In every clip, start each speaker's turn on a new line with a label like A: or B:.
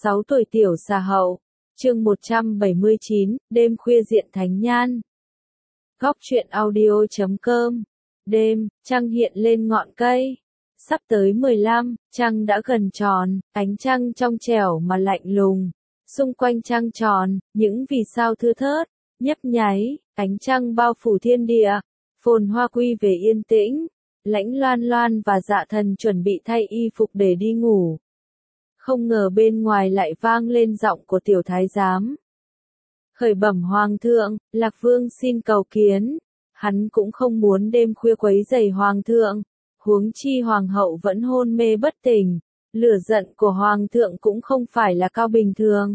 A: 6 tuổi tiểu xà hậu. Chương 179, đêm khuya diện thánh nhan. Góc truyện audio.com. Đêm, trăng hiện lên ngọn cây. Sắp tới 15, trăng đã gần tròn, ánh trăng trong trẻo mà lạnh lùng. Xung quanh trăng tròn, những vì sao thưa thớt, nhấp nháy, ánh trăng bao phủ thiên địa. Phồn hoa quy về yên tĩnh. Lãnh Loan Loan và Dạ Thần chuẩn bị thay y phục để đi ngủ. Không ngờ bên ngoài lại vang lên giọng của tiểu thái giám. Khởi bẩm hoàng thượng, Lạc Vương xin cầu kiến. Hắn cũng không muốn đêm khuya quấy rầy hoàng thượng. Huống chi hoàng hậu vẫn hôn mê bất tỉnh. Lửa giận của hoàng thượng cũng không phải là cao bình thường.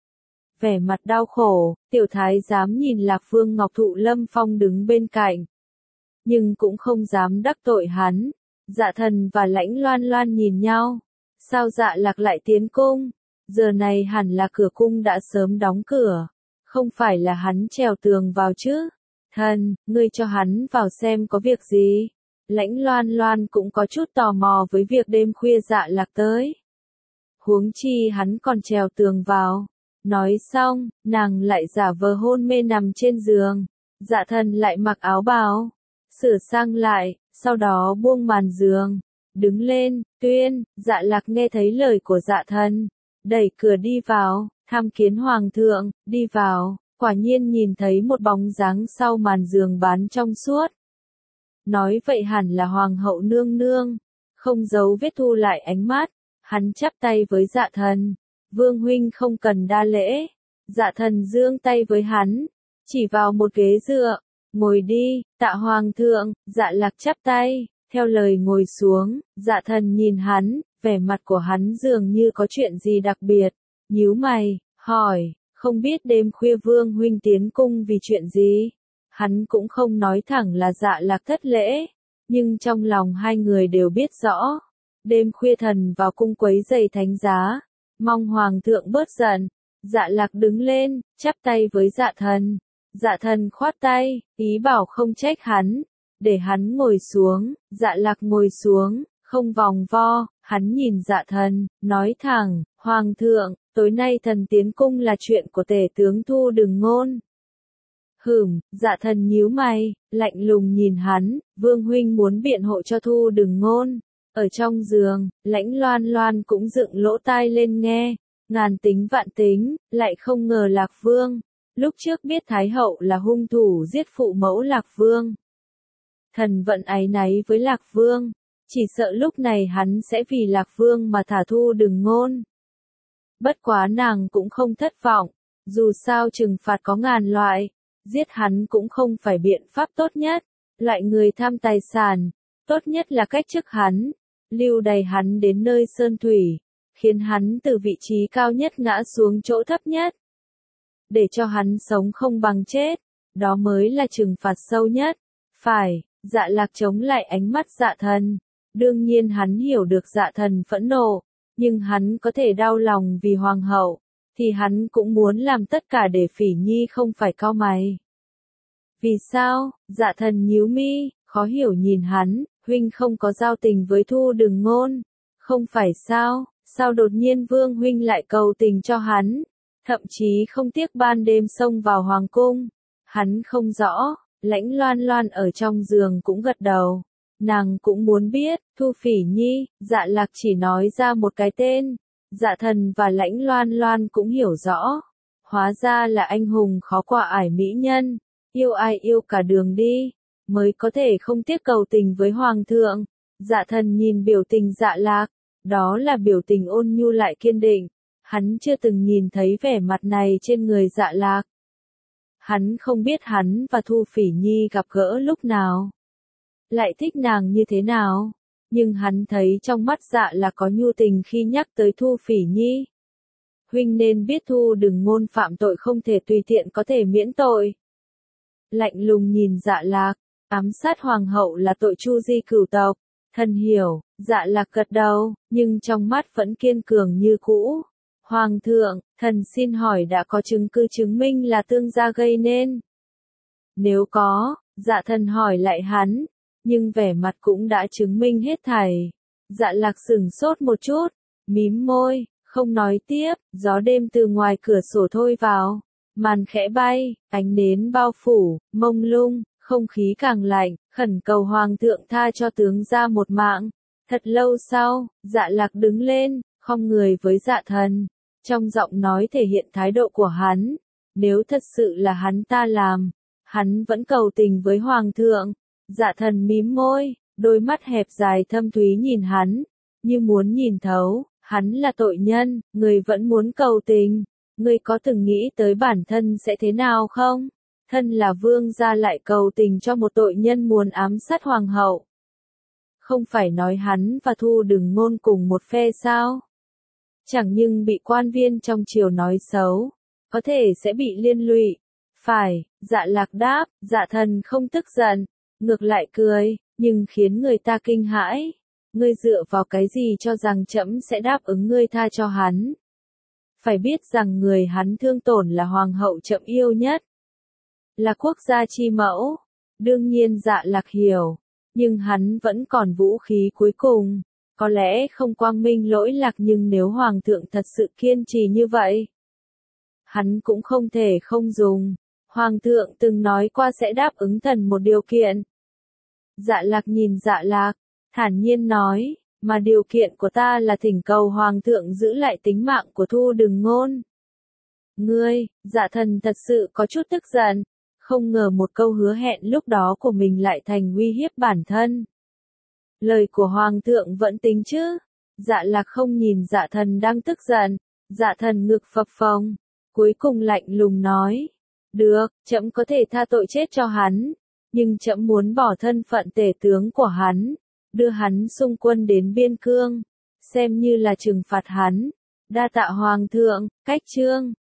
A: Vẻ mặt đau khổ, tiểu thái giám nhìn Lạc Vương Ngọc Thụ Lâm Phong đứng bên cạnh. Nhưng cũng không dám đắc tội hắn. Dạ Thần và Lãnh Loan Loan nhìn nhau. Sao Dạ Lạc lại tiến cung? Giờ này hẳn là cửa cung đã sớm đóng cửa. Không phải là hắn trèo tường vào chứ? Thần, ngươi cho hắn vào xem có việc gì? Lãnh Loan Loan cũng có chút tò mò với việc đêm khuya Dạ Lạc tới. Huống chi hắn còn trèo tường vào. Nói xong, nàng lại giả vờ hôn mê nằm trên giường. Dạ Thần lại mặc áo bào, sửa sang lại, sau đó buông màn giường. Đứng lên, tuyên, Dạ Lạc nghe thấy lời của Dạ Thần. Đẩy cửa đi vào, tham kiến hoàng thượng, đi vào, quả nhiên nhìn thấy một bóng dáng sau màn giường bán trong suốt. Nói vậy hẳn là hoàng hậu nương nương, không giấu vết thu lại ánh mắt, hắn chắp tay với Dạ Thần. Vương huynh không cần đa lễ. Dạ Thần giương tay với hắn, chỉ vào một ghế dựa, ngồi đi, tạ hoàng thượng. Dạ Lạc chắp tay, theo lời ngồi xuống. Dạ Thần nhìn hắn, vẻ mặt của hắn dường như có chuyện gì đặc biệt, nhíu mày, hỏi, không biết đêm khuya Vương huynh tiến cung vì chuyện gì? Hắn cũng không nói thẳng là Dạ Lạc thất lễ, nhưng trong lòng hai người đều biết rõ. Đêm khuya thần vào cung quấy rầy thánh giá, mong hoàng thượng bớt giận. Dạ Lạc đứng lên, chắp tay với Dạ Thần. Dạ Thần khoát tay, ý bảo không trách hắn, để hắn ngồi xuống. Dạ Lạc ngồi xuống, không vòng vo, hắn nhìn Dạ Thần, nói thẳng, hoàng thượng, tối nay thần tiến cung là chuyện của tể tướng Thu Đừng Ngôn. Dạ Thần nhíu mày, lạnh lùng nhìn hắn. Vương huynh muốn biện hộ cho Thu Đừng Ngôn. Ở trong giường, Lãnh Loan Loan cũng dựng lỗ tai lên nghe. Ngàn tính vạn tính, lại không ngờ Lạc Vương. Lúc trước biết Thái hậu là hung thủ giết phụ mẫu Lạc Vương. Thần vận áy náy với Lạc Vương. Chỉ sợ lúc này hắn sẽ vì Lạc Vương mà thả Thu Đừng Ngôn. Bất quá nàng cũng không thất vọng. Dù sao trừng phạt có ngàn loại. Giết hắn cũng không phải biện pháp tốt nhất. Loại người tham tài sản, tốt nhất là cách chức hắn. Lưu đày hắn đến nơi sơn thủy. Khiến hắn từ vị trí cao nhất ngã xuống chỗ thấp nhất. Để cho hắn sống không bằng chết. Đó mới là trừng phạt sâu nhất. Phải, Dạ Lạc chống lại ánh mắt Dạ Thần. Đương nhiên hắn hiểu được Dạ Thần phẫn nộ. Nhưng hắn có thể đau lòng vì hoàng hậu. Thì hắn cũng muốn làm tất cả để Phỉ Nhi không phải cau mày. Vì sao? Dạ Thần nhíu mi, khó hiểu nhìn hắn. Huynh không có giao tình với Thu Đừng Ngôn. Không phải sao? Sao đột nhiên Vương huynh lại cầu tình cho hắn? Thậm chí không tiếc ban đêm xông vào hoàng cung. Hắn không rõ. Lãnh Loan Loan ở trong giường cũng gật đầu. Nàng cũng muốn biết. Thu Phỉ Nhi. Dạ Lạc chỉ nói ra một cái tên. Dạ Thần và Lãnh Loan Loan cũng hiểu rõ. Hóa ra là anh hùng khó qua ải mỹ nhân. Yêu ai yêu cả đường đi. Mới có thể không tiếc cầu tình với hoàng thượng. Dạ Thần nhìn biểu tình Dạ Lạc. Đó là biểu tình ôn nhu lại kiên định. Hắn chưa từng nhìn thấy vẻ mặt này trên người Dạ Lạc. Hắn không biết hắn và Thu Phỉ Nhi gặp gỡ lúc nào. Lại thích nàng như thế nào. Nhưng hắn thấy trong mắt Dạ Lạc có nhu tình khi nhắc tới Thu Phỉ Nhi. Huynh nên biết Thu Đừng Ngôn phạm tội không thể tùy tiện có thể miễn tội. Lạnh lùng nhìn Dạ Lạc. Ám sát hoàng hậu là tội tru di cửu tộc. Thần hiểu. Dạ Lạc gật đầu, nhưng trong mắt vẫn kiên cường như cũ. Hoàng thượng, thần xin hỏi đã có chứng cứ chứng minh là tương gia gây nên? Nếu có, Dạ Thần hỏi lại hắn, nhưng vẻ mặt cũng đã chứng minh hết thảy. Dạ Lạc sửng sốt một chút, mím môi, Không nói tiếp, gió đêm từ ngoài cửa sổ thôi vào. Màn khẽ bay, ánh nến bao phủ, mông lung, không khí càng lạnh, khẩn cầu hoàng thượng tha cho tướng gia một mạng. Thật lâu sau, Dạ Lạc đứng lên, khom người với Dạ Thần. Trong giọng nói thể hiện thái độ của hắn. Nếu thật sự là hắn ta làm, hắn vẫn cầu tình với hoàng thượng. Dạ Thần mím môi, đôi mắt hẹp dài thâm thúy nhìn hắn, như muốn nhìn thấu, hắn là tội nhân, người vẫn muốn cầu tình. Ngươi có từng nghĩ tới bản thân sẽ thế nào không? Thân là vương gia lại cầu tình cho một tội nhân muốn ám sát hoàng hậu. Không phải nói hắn và Thu Đừng Ngôn cùng một phe sao? Chẳng nhưng bị quan viên trong triều nói xấu, có thể sẽ bị liên lụy. Phải, Dạ Lạc đáp, Dạ Thần không tức giận, ngược lại cười, nhưng khiến người ta kinh hãi. Ngươi dựa vào cái gì cho rằng trẫm sẽ đáp ứng ngươi tha cho hắn? Phải biết rằng người hắn thương tổn là hoàng hậu trẫm yêu nhất, là quốc gia chi mẫu. Đương nhiên Dạ Lạc hiểu, nhưng hắn vẫn còn vũ khí cuối cùng. Có lẽ không quang minh lỗi lạc, nhưng nếu hoàng thượng thật sự kiên trì như vậy, hắn cũng không thể không dùng. Hoàng thượng từng nói qua sẽ đáp ứng thần một điều kiện. Dạ Lạc nhìn Dạ Lạc, thản nhiên nói, mà điều kiện của ta là thỉnh cầu hoàng thượng giữ lại tính mạng của Thu Đừng Ngôn. Ngươi, Dạ Thần thật sự có chút tức giận, không ngờ một câu hứa hẹn lúc đó của mình lại thành uy hiếp bản thân. Lời của hoàng thượng vẫn tính chứ? Dạ Lạc không nhìn Dạ Thần đang tức giận, Dạ Thần ngực phập phồng, cuối cùng lạnh lùng nói, được, trẫm có thể tha tội chết cho hắn, nhưng trẫm muốn bỏ thân phận tể tướng của hắn, đưa hắn xung quân đến biên cương, xem như là trừng phạt hắn. Đa tạ hoàng thượng. Cách chương